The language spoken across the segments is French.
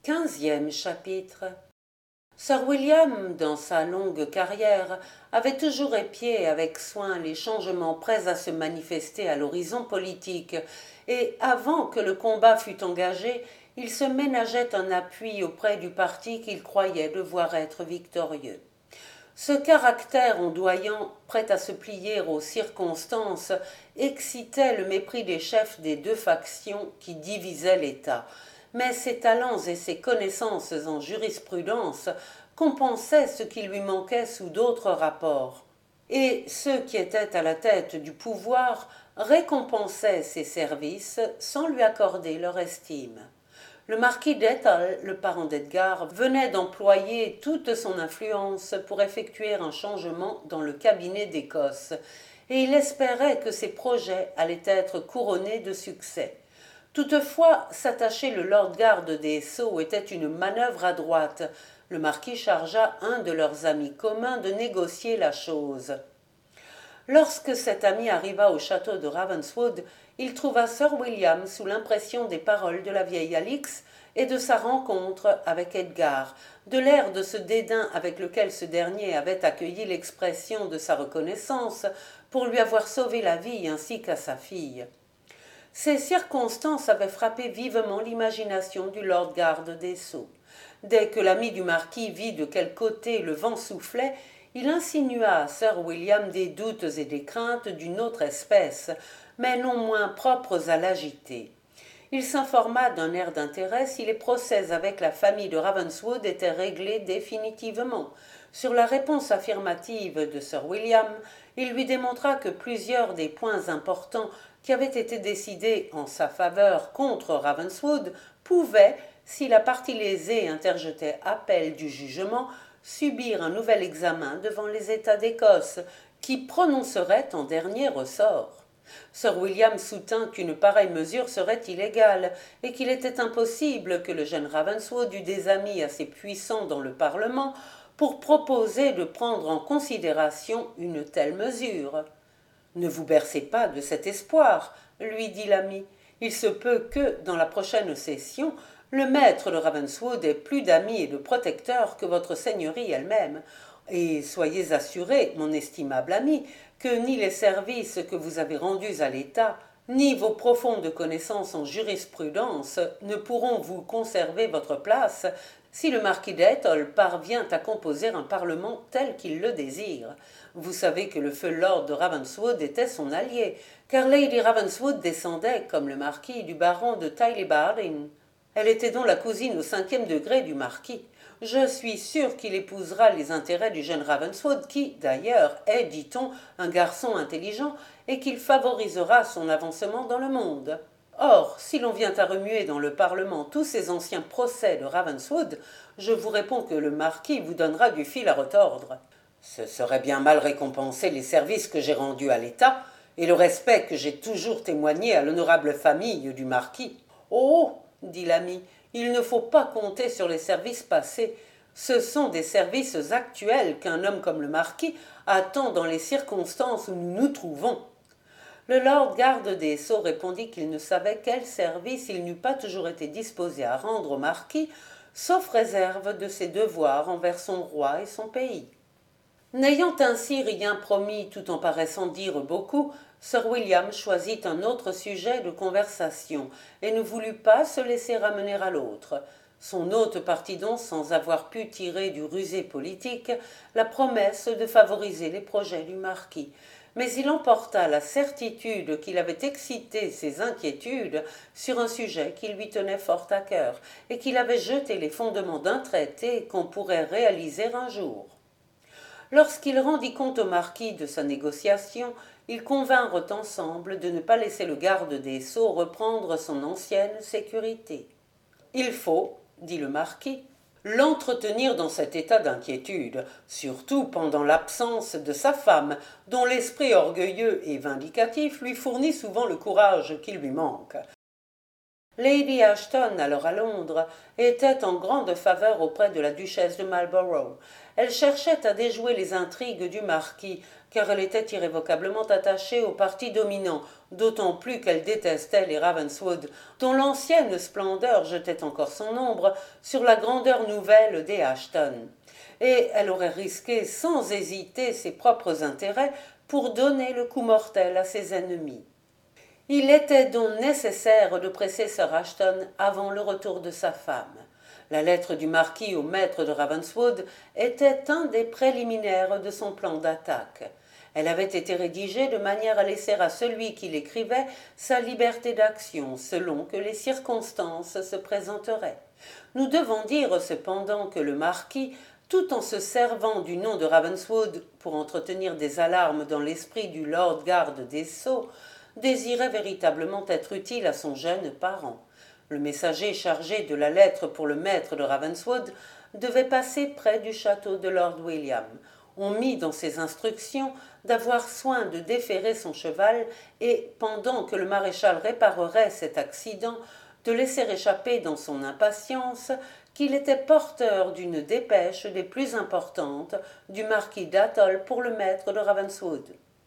15e chapitre. Sir William, dans sa longue carrière, avait toujours épié avec soin les changements prêts à se manifester à l'horizon politique, et avant que le combat fût engagé, il se ménageait un appui auprès du parti qu'il croyait devoir être victorieux. Ce caractère ondoyant, prêt à se plier aux circonstances, excitait le mépris des chefs des deux factions qui divisaient l'État, mais ses talents et ses connaissances en jurisprudence compensaient ce qui lui manquait sous d'autres rapports, et ceux qui étaient à la tête du pouvoir récompensaient ses services sans lui accorder leur estime. Le marquis d'Ethel, le parent d'Edgar, venait d'employer toute son influence pour effectuer un changement dans le cabinet d'Écosse, et il espérait que ses projets allaient être couronnés de succès. Toutefois, s'attacher le lord-garde des Sceaux était une manœuvre adroite. Le marquis chargea un de leurs amis communs de négocier la chose. Lorsque cet ami arriva au château de Ravenswood, il trouva Sir William sous l'impression des paroles de la vieille Alix et de sa rencontre avec Edgar, de l'air de ce dédain avec lequel ce dernier avait accueilli l'expression de sa reconnaissance pour lui avoir sauvé la vie ainsi qu'à sa fille. Ces circonstances avaient frappé vivement l'imagination du lord-garde des Sceaux. Dès que l'ami du marquis vit de quel côté le vent soufflait, il insinua à Sir William des doutes et des craintes d'une autre espèce, mais non moins propres à l'agiter. Il s'informa d'un air d'intérêt si les procès avec la famille de Ravenswood étaient réglés définitivement. Sur la réponse affirmative de Sir William, il lui démontra que plusieurs des points importants qui avaient été décidés en sa faveur contre Ravenswood pouvaient, si la partie lésée interjetait appel du jugement, subir un nouvel examen devant les États d'Écosse, qui prononceraient en dernier ressort. Sir William soutint qu'une pareille mesure serait illégale, et qu'il était impossible que le jeune Ravenswood eût des amis assez puissants dans le Parlement pour proposer de prendre en considération une telle mesure. « Ne vous bercez pas de cet espoir, lui dit l'ami. Il se peut que, dans la prochaine session, le maître de Ravenswood ait plus d'amis et de protecteurs que votre seigneurie elle-même. Et soyez assuré, mon estimable ami, que ni les services que vous avez rendus à l'État, ni vos profondes connaissances en jurisprudence ne pourront vous conserver votre place si le marquis d'Ettal parvient à composer un parlement tel qu'il le désire. Vous savez que le feu lord de Ravenswood était son allié, car Lady Ravenswood descendait, comme le marquis, du baron de Tylebarden. Elle était donc la cousine au 5e degré du marquis. Je suis sûr qu'il épousera les intérêts du jeune Ravenswood, qui, d'ailleurs, est, dit-on, un garçon intelligent, et qu'il favorisera son avancement dans le monde. Or, si l'on vient à remuer dans le Parlement tous ces anciens procès de Ravenswood, je vous réponds que le marquis vous donnera du fil à retordre. Ce serait bien mal récompenser les services que j'ai rendus à l'État et le respect que j'ai toujours témoigné à l'honorable famille du marquis. Oh, dit l'ami, il ne faut pas compter sur les services passés. Ce sont des services actuels qu'un homme comme le marquis attend dans les circonstances où nous nous trouvons. Le lord garde des Sceaux répondit qu'il ne savait quel service il n'eût pas toujours été disposé à rendre au marquis, sauf réserve de ses devoirs envers son roi et son pays. N'ayant ainsi rien promis tout en paraissant dire beaucoup, Sir William choisit un autre sujet de conversation et ne voulut pas se laisser ramener à l'autre. Son hôte partit donc sans avoir pu tirer du rusé politique la promesse de favoriser les projets du marquis. Mais il emporta la certitude qu'il avait excité ses inquiétudes sur un sujet qui lui tenait fort à cœur et qu'il avait jeté les fondements d'un traité qu'on pourrait réaliser un jour. Lorsqu'il rendit compte au marquis de sa négociation, ils convinrent ensemble de ne pas laisser le garde des Sceaux reprendre son ancienne sécurité. « Il faut, dit le marquis, l'entretenir dans cet état d'inquiétude, surtout pendant l'absence de sa femme, dont l'esprit orgueilleux et vindicatif lui fournit souvent le courage qui lui manque. Lady Ashton, alors à Londres, était en grande faveur auprès de la duchesse de Marlborough. Elle cherchait à déjouer les intrigues du marquis, car elle était irrévocablement attachée au parti dominant, d'autant plus qu'elle détestait les Ravenswood, dont l'ancienne splendeur jetait encore son ombre sur la grandeur nouvelle des Ashton. Et elle aurait risqué sans hésiter ses propres intérêts pour donner le coup mortel à ses ennemis. Il était donc nécessaire de presser Sir Ashton avant le retour de sa femme. La lettre du marquis au maître de Ravenswood était un des préliminaires de son plan d'attaque. Elle avait été rédigée de manière à laisser à celui qui l'écrivait sa liberté d'action selon que les circonstances se présenteraient. Nous devons dire cependant que le marquis, tout en se servant du nom de Ravenswood pour entretenir des alarmes dans l'esprit du lord garde des Sceaux, désirait véritablement être utile à son jeune parent. Le messager chargé de la lettre pour le maître de Ravenswood devait passer près du château de Lord William. On mit dans ses instructions d'avoir soin de déferrer son cheval et, pendant que le maréchal réparerait cet accident, de laisser échapper dans son impatience qu'il était porteur d'une dépêche des plus importantes du marquis d'Atholl pour le maître de Ravenswood.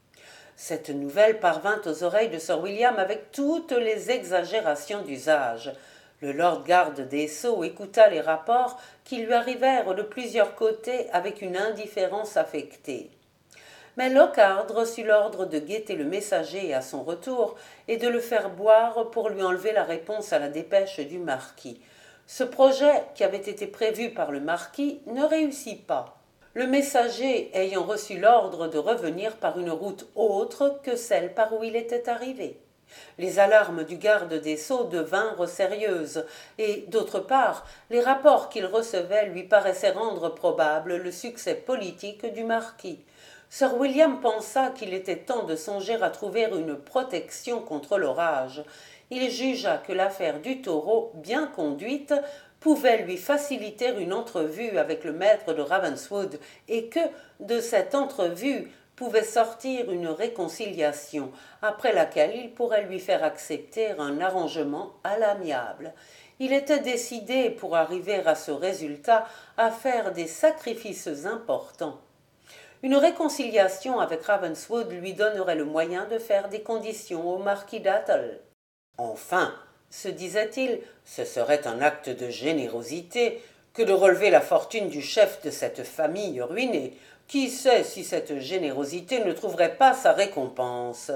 Cette nouvelle parvint aux oreilles de Sir William avec toutes les exagérations d'usage. Le lord garde des Sceaux écouta les rapports qui lui arrivèrent de plusieurs côtés avec une indifférence affectée. Mais Lockhart reçut l'ordre de guetter le messager à son retour et de le faire boire pour lui enlever la réponse à la dépêche du marquis. Ce projet, qui avait été prévu par le marquis, ne réussit pas. Le messager ayant reçu l'ordre de revenir par une route autre que celle par où il était arrivé. Les alarmes du garde des Sceaux devinrent sérieuses, et, d'autre part, les rapports qu'il recevait lui paraissaient rendre probable le succès politique du marquis. Sir William pensa qu'il était temps de songer à trouver une protection contre l'orage. Il jugea que l'affaire du taureau, bien conduite, pouvait lui faciliter une entrevue avec le maître de Ravenswood et que, de cette entrevue, pouvait sortir une réconciliation, après laquelle il pourrait lui faire accepter un arrangement à l'amiable. Il était décidé, pour arriver à ce résultat, à faire des sacrifices importants. Une réconciliation avec Ravenswood lui donnerait le moyen de faire des conditions au marquis d'Atholl. Enfin, se disait-il, ce serait un acte de générosité que de relever la fortune du chef de cette famille ruinée. Qui sait si cette générosité ne trouverait pas sa récompense?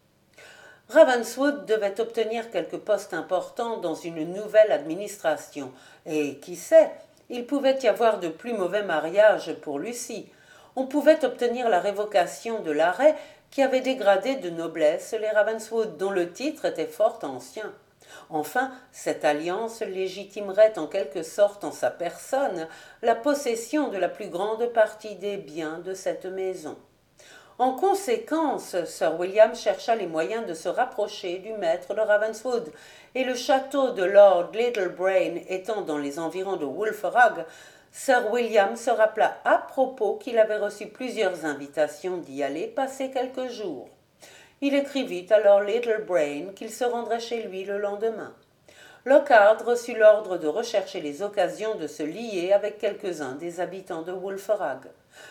Ravenswood devait obtenir quelque poste important dans une nouvelle administration, et qui sait, il pouvait y avoir de plus mauvais mariages pour Lucie. On pouvait obtenir la révocation de l'arrêt qui avait dégradé de noblesse les Ravenswood, dont le titre était fort ancien. Enfin, cette alliance légitimerait en quelque sorte en sa personne la possession de la plus grande partie des biens de cette maison. En conséquence, Sir William chercha les moyens de se rapprocher du maître de Ravenswood, et le château de Lord Littlebrain étant dans les environs de Wulfrag, Sir William se rappela à propos qu'il avait reçu plusieurs invitations d'y aller passer quelques jours. Il écrivit alors Littlebrain qu'il se rendrait chez lui le lendemain. Lockhart reçut l'ordre de rechercher les occasions de se lier avec quelques-uns des habitants de Wulfrag.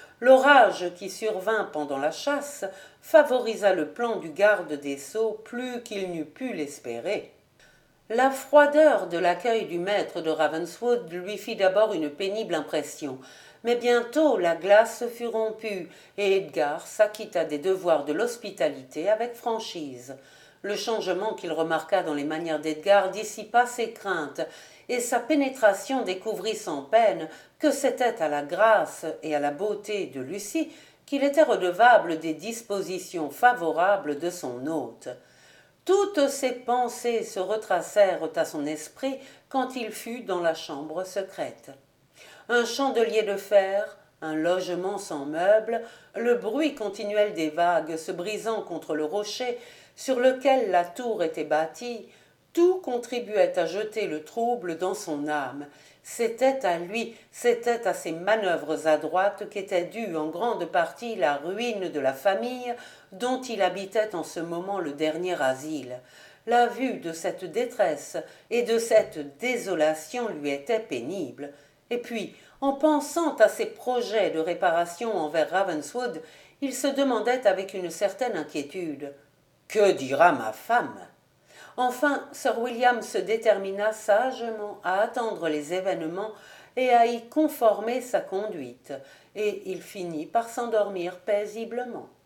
L'orage qui survint pendant la chasse favorisa le plan du garde des Sceaux plus qu'il n'eût pu l'espérer. La froideur de l'accueil du maître de Ravenswood lui fit d'abord une pénible impression, mais bientôt la glace fut rompue et Edgar s'acquitta des devoirs de l'hospitalité avec franchise. Le changement qu'il remarqua dans les manières d'Edgar dissipa ses craintes, et sa pénétration découvrit sans peine que c'était à la grâce et à la beauté de Lucie qu'il était redevable des dispositions favorables de son hôte. Toutes ses pensées se retracèrent à son esprit quand il fut dans la chambre secrète. Un chandelier de fer, un logement sans meubles, le bruit continuel des vagues se brisant contre le rocher sur lequel la tour était bâtie, tout contribuait à jeter le trouble dans son âme. C'était à lui, c'était à ses manœuvres adroites qu'était due en grande partie la ruine de la famille dont il habitait en ce moment le dernier asile. La vue de cette détresse et de cette désolation lui était pénible. Et puis, en pensant à ses projets de réparation envers Ravenswood, il se demandait avec une certaine inquiétude: que dira ma femme? Enfin, Sir William se détermina sagement à attendre les événements et à y conformer sa conduite, et il finit par s'endormir paisiblement.